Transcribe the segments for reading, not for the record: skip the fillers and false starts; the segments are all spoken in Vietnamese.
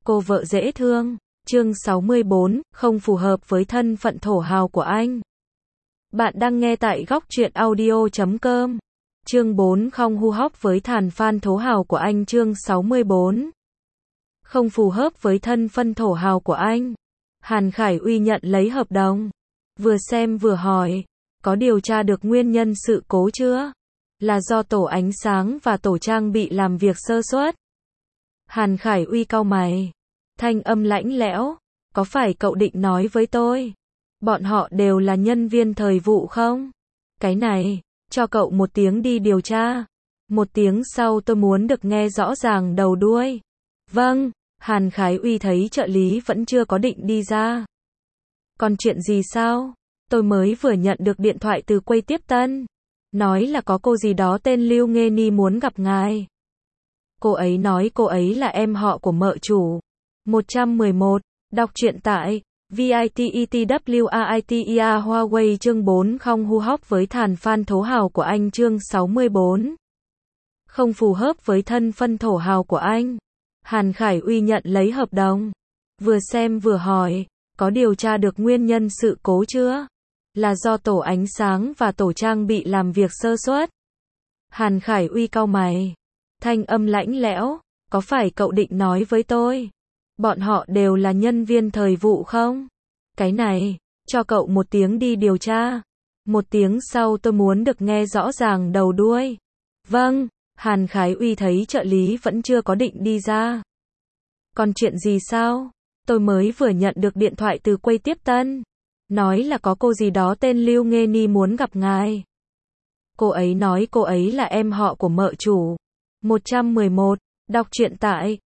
Cô vợ dễ thương. Chương 64, không phù hợp với thân phận thổ hào của anh. Bạn đang nghe tại góc truyện audio.com. Chương 4, không hù hóc với thàn fan thổ hào của anh. Chương 64. Không phù hợp với thân phận thổ hào của anh. Hàn Khải Uy nhận lấy hợp đồng. Vừa xem vừa hỏi, có điều tra được nguyên nhân sự cố chưa? Là do tổ ánh sáng và tổ trang bị làm việc sơ suất. Hàn Khải Uy cau mày. Thanh âm lạnh lẽo, có phải cậu định nói với tôi? Bọn họ đều là nhân viên thời vụ không? Cái này, cho cậu một tiếng đi điều tra. Một tiếng sau tôi muốn được nghe rõ ràng đầu đuôi. Vâng, Hàn Khải Uy thấy trợ lý vẫn chưa có định đi ra. Còn chuyện gì sao? Tôi mới vừa nhận được điện thoại từ quầy tiếp tân. Nói là có cô gì đó tên Lưu Nghê Ni muốn gặp ngài. Cô ấy nói cô ấy là em họ của mợ chủ. 111. Đọc truyện tại VITETWAITEA Huawei. Chương 4, không hù hóc với thàn fan thổ hào của anh. Chương 64. Không phù hợp với thân phận thổ hào của anh. Hàn Khải Uy nhận lấy hợp đồng. Vừa xem vừa hỏi, có điều tra được nguyên nhân sự cố chưa? Là do tổ ánh sáng và tổ trang bị làm việc sơ suất. Hàn Khải Uy cau mày. Thanh âm lạnh lẽo, có phải cậu định nói với tôi? Bọn họ đều là nhân viên thời vụ không? Cái này, cho cậu một tiếng đi điều tra. Một tiếng sau tôi muốn được nghe rõ ràng đầu đuôi. Vâng, Hàn Khải Uy thấy trợ lý vẫn chưa có định đi ra. Còn chuyện gì sao? Tôi mới vừa nhận được điện thoại từ quầy tiếp tân. Nói là có cô gì đó tên Lưu Nghê Ni muốn gặp ngài. Cô ấy nói cô ấy là em họ của mợ chủ. 111. Đọc truyện tại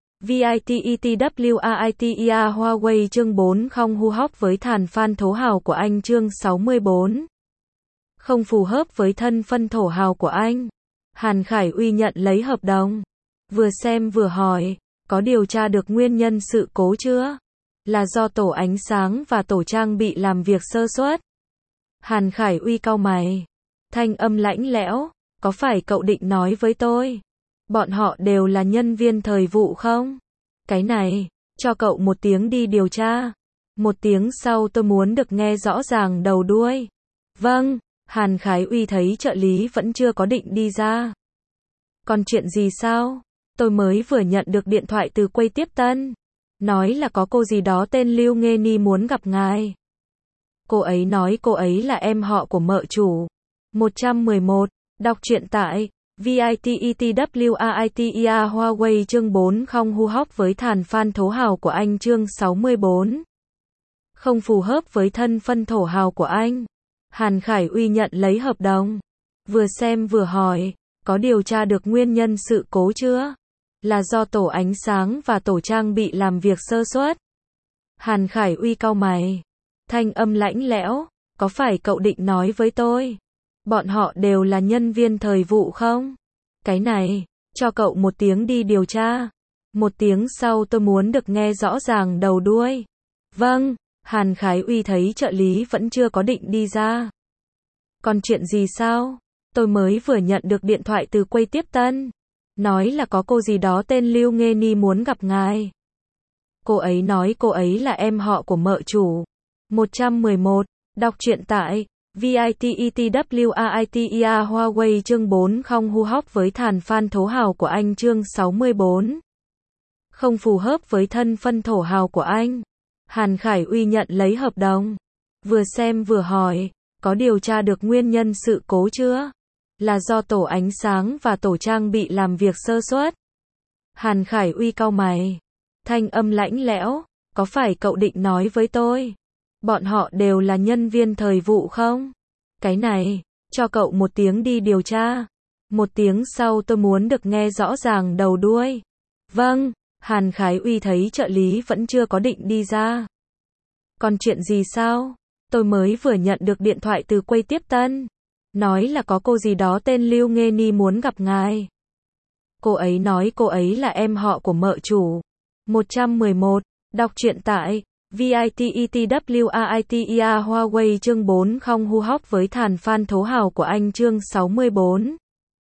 VITETWAITEA Huawei. Chương 4, không hù hóc với thàn fan thổ hào của anh. Chương 64. Không phù hợp với thân phận thổ hào của anh. Hàn Khải Uy nhận lấy hợp đồng. Vừa xem vừa hỏi, có điều tra được nguyên nhân sự cố chưa? Là do tổ ánh sáng và tổ trang bị làm việc sơ suất. Hàn Khải Uy cau mày. Thanh âm lạnh lẽo, có phải cậu định nói với tôi? Bọn họ đều là nhân viên thời vụ không? Cái này, cho cậu một tiếng đi điều tra. Một tiếng sau tôi muốn được nghe rõ ràng đầu đuôi. Vâng, Hàn Khải Uy thấy trợ lý vẫn chưa có định đi ra. Còn chuyện gì sao? Tôi mới vừa nhận được điện thoại từ quầy tiếp tân. Nói là có cô gì đó tên Lưu Nghê Ni muốn gặp ngài. Cô ấy nói cô ấy là em họ của mợ chủ. 111. Đọc truyện tại VITETWAITEA Huawei. Chương 4, không hù hóc với thàn fan thổ hào của anh. Chương 64. Không phù hợp với thân phận thổ hào của anh. Hàn Khải Uy nhận lấy hợp đồng. Vừa xem vừa hỏi, có điều tra được nguyên nhân sự cố chưa? Là do tổ ánh sáng và tổ trang bị làm việc sơ suất. Hàn Khải Uy cau mày. Thanh âm lạnh lẽo, có phải cậu định nói với tôi? Bọn họ đều là nhân viên thời vụ không? Cái này, cho cậu một tiếng đi điều tra. Một tiếng sau tôi muốn được nghe rõ ràng đầu đuôi. Vâng, Hàn Khải Uy thấy trợ lý vẫn chưa có định đi ra. Còn chuyện gì sao? Tôi mới vừa nhận được điện thoại từ quầy tiếp tân. Nói là có cô gì đó tên Lưu Nghê Ni muốn gặp ngài. Cô ấy nói cô ấy là em họ của mợ chủ. 111. Đọc truyện tại VITETWAITEA Huawei. Chương 4, không hù hóc với thàn fan thổ hào của anh. Chương 64. Không phù hợp với thân phận thổ hào của anh. Hàn Khải Uy nhận lấy hợp đồng. Vừa xem vừa hỏi, có điều tra được nguyên nhân sự cố chưa? Là do tổ ánh sáng và tổ trang bị làm việc sơ suất. Hàn Khải Uy cau mày. Thanh âm lạnh lẽo, có phải cậu định nói với tôi? Bọn họ đều là nhân viên thời vụ không? Cái này, cho cậu một tiếng đi điều tra. Một tiếng sau tôi muốn được nghe rõ ràng đầu đuôi. Vâng, Hàn Khải Uy thấy trợ lý vẫn chưa có định đi ra. Còn chuyện gì sao? Tôi mới vừa nhận được điện thoại từ quầy tiếp tân. Nói là có cô gì đó tên Lưu Nghê Ni muốn gặp ngài. Cô ấy nói cô ấy là em họ của mợ chủ. 111. Đọc truyện tại VITETWAITEA Huawei. Chương 4, không hù hóc với thàn fan thổ hào của anh. Chương 64.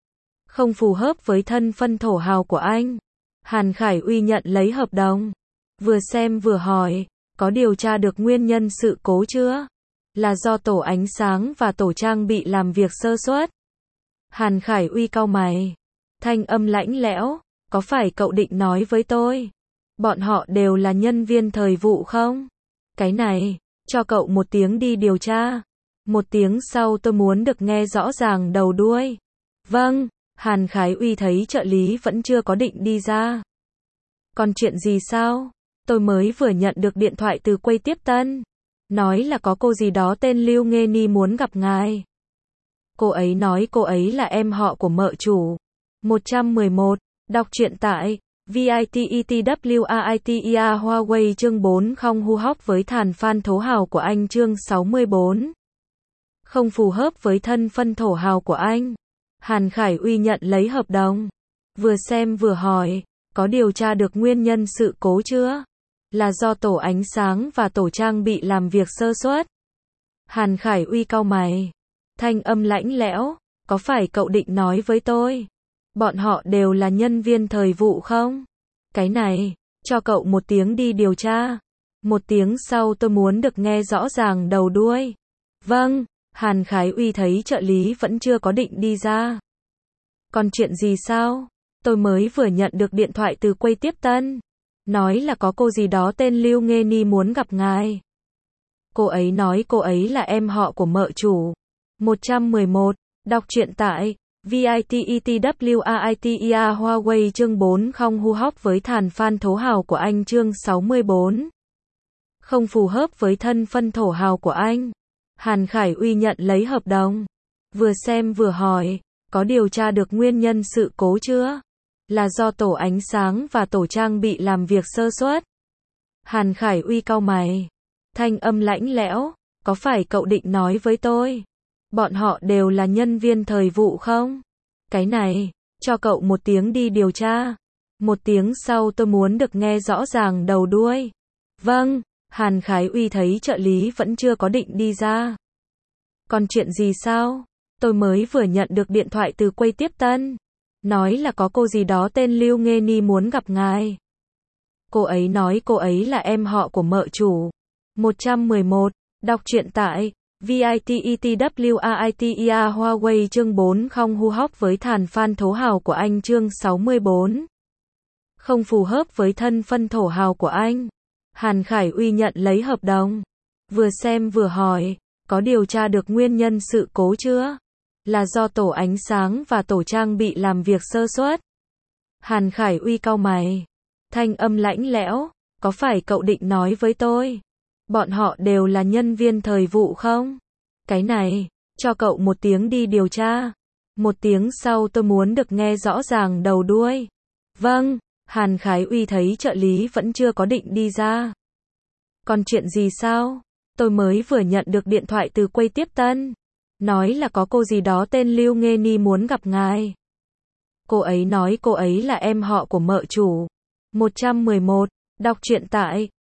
Không phù hợp với thân phận thổ hào của anh. Hàn Khải Uy nhận lấy hợp đồng. Vừa xem vừa hỏi, có điều tra được nguyên nhân sự cố chưa? Là do tổ ánh sáng và tổ trang bị làm việc sơ suất. Hàn Khải Uy cau mày. Thanh âm lạnh lẽo, có phải cậu định nói với tôi? Bọn họ đều là nhân viên thời vụ không? Cái này, cho cậu một tiếng đi điều tra. Một tiếng sau tôi muốn được nghe rõ ràng đầu đuôi. Vâng, Hàn Khải Uy thấy trợ lý vẫn chưa có định đi ra. Còn chuyện gì sao? Tôi mới vừa nhận được điện thoại từ quầy tiếp tân. Nói là có cô gì đó tên Lưu Nghê Ni muốn gặp ngài. Cô ấy nói cô ấy là em họ của mợ chủ. 111, đọc truyện tại VITETWAITEA Huawei chương 4 không hu hóc với thàn fan thổ hào của anh chương 64. Không phù hợp với thân phân thổ hào của anh. Hàn Khải Uy nhận lấy hợp đồng. Vừa xem vừa hỏi, có điều tra được nguyên nhân sự cố chưa? Là do tổ ánh sáng và tổ trang bị làm việc sơ suất. Hàn Khải Uy cau mày. Thanh âm lạnh lẽo, có phải cậu định nói với tôi? Bọn họ đều là nhân viên thời vụ không? Cái này, cho cậu một tiếng đi điều tra. Một tiếng sau tôi muốn được nghe rõ ràng đầu đuôi. Vâng, Hàn Khải Uy thấy trợ lý vẫn chưa có định đi ra. Còn chuyện gì sao? Tôi mới vừa nhận được điện thoại từ quầy tiếp tân. Nói là có cô gì đó tên Lưu Nghê Ni muốn gặp ngài. Cô ấy nói cô ấy là em họ của mợ chủ. 111, đọc truyện tại VITETWAITEA Huawei chương 4 không hu hóc với thàn fan thổ hào của anh chương 64. Không phù hợp với thân phân thổ hào của anh. Hàn Khải Uy nhận lấy hợp đồng. Vừa xem vừa hỏi, có điều tra được nguyên nhân sự cố chưa? Là do tổ ánh sáng và tổ trang bị làm việc sơ suất. Hàn Khải Uy cau mày. Thanh âm lạnh lẽo, có phải cậu định nói với tôi? Bọn họ đều là nhân viên thời vụ không? Cái này, cho cậu một tiếng đi điều tra. Một tiếng sau tôi muốn được nghe rõ ràng đầu đuôi. Vâng, Hàn Khải Uy thấy trợ lý vẫn chưa có định đi ra. Còn chuyện gì sao? Tôi mới vừa nhận được điện thoại từ quầy tiếp tân. Nói là có cô gì đó tên Lưu Nghê Ni muốn gặp ngài. Cô ấy nói cô ấy là em họ của mợ chủ. 111, đọc truyện tại VITETWAITEA Huawei chương 4 không hu hóc với thàn fan thổ hào của anh chương 64. Không phù hợp với thân phân thổ hào của anh. Hàn Khải Uy nhận lấy hợp đồng. Vừa xem vừa hỏi, có điều tra được nguyên nhân sự cố chưa? Là do tổ ánh sáng và tổ trang bị làm việc sơ suất. Hàn Khải Uy cau mày. Thanh âm lạnh lẽo, có phải cậu định nói với tôi? Bọn họ đều là nhân viên thời vụ không? Cái này, cho cậu một tiếng đi điều tra. Một tiếng sau tôi muốn được nghe rõ ràng đầu đuôi. Vâng, Hàn Khải Uy thấy trợ lý vẫn chưa có định đi ra. Còn chuyện gì sao? Tôi mới vừa nhận được điện thoại từ quầy tiếp tân. Nói là có cô gì đó tên Lưu Nghê Ni muốn gặp ngài. Cô ấy nói cô ấy là em họ của mợ chủ. 111, đọc truyện tại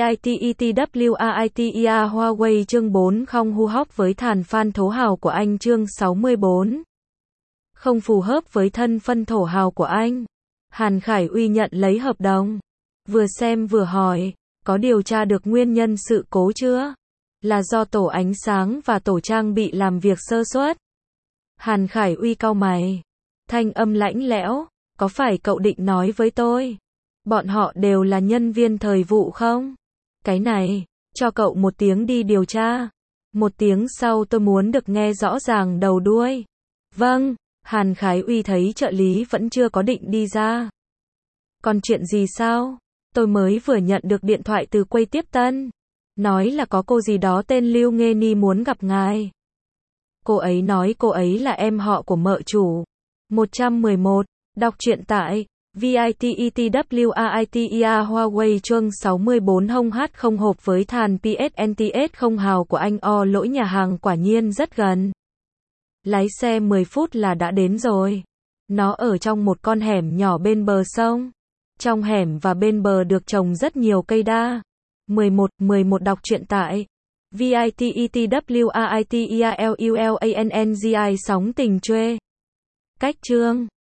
VITETWAITEA Huawei chương 4 không hu hóc với thàn fan thổ hào của anh chương 64. Không phù hợp với thân phân thổ hào của anh. Hàn Khải Uy nhận lấy hợp đồng. Vừa xem vừa hỏi, có điều tra được nguyên nhân sự cố chưa? Là do tổ ánh sáng và tổ trang bị làm việc sơ suất. Hàn Khải Uy cau mày. Thanh âm lạnh lẽo, có phải cậu định nói với tôi? Bọn họ đều là nhân viên thời vụ không? Cái này, cho cậu một tiếng đi điều tra. Một tiếng sau tôi muốn được nghe rõ ràng đầu đuôi. Vâng, Hàn Khải Uy thấy trợ lý vẫn chưa có định đi ra. Còn chuyện gì sao? Tôi mới vừa nhận được điện thoại từ quầy tiếp tân. Nói là có cô gì đó tên Lưu Nghê Ni muốn gặp ngài. Cô ấy nói cô ấy là em họ của mợ chủ. 111, đọc truyện tại VITETWAITEA Huawei chương 64 hông hát không hộp với thàn PSNTS không hào của anh o lỗi nhà hàng quả nhiên rất gần. Lái xe 10 phút là đã đến rồi. Nó ở trong một con hẻm nhỏ bên bờ sông. Trong hẻm và bên bờ được trồng rất nhiều cây đa. 11 đọc truyện tại VITETWAITEA LULANNGI sóng tình chuê. Cách chương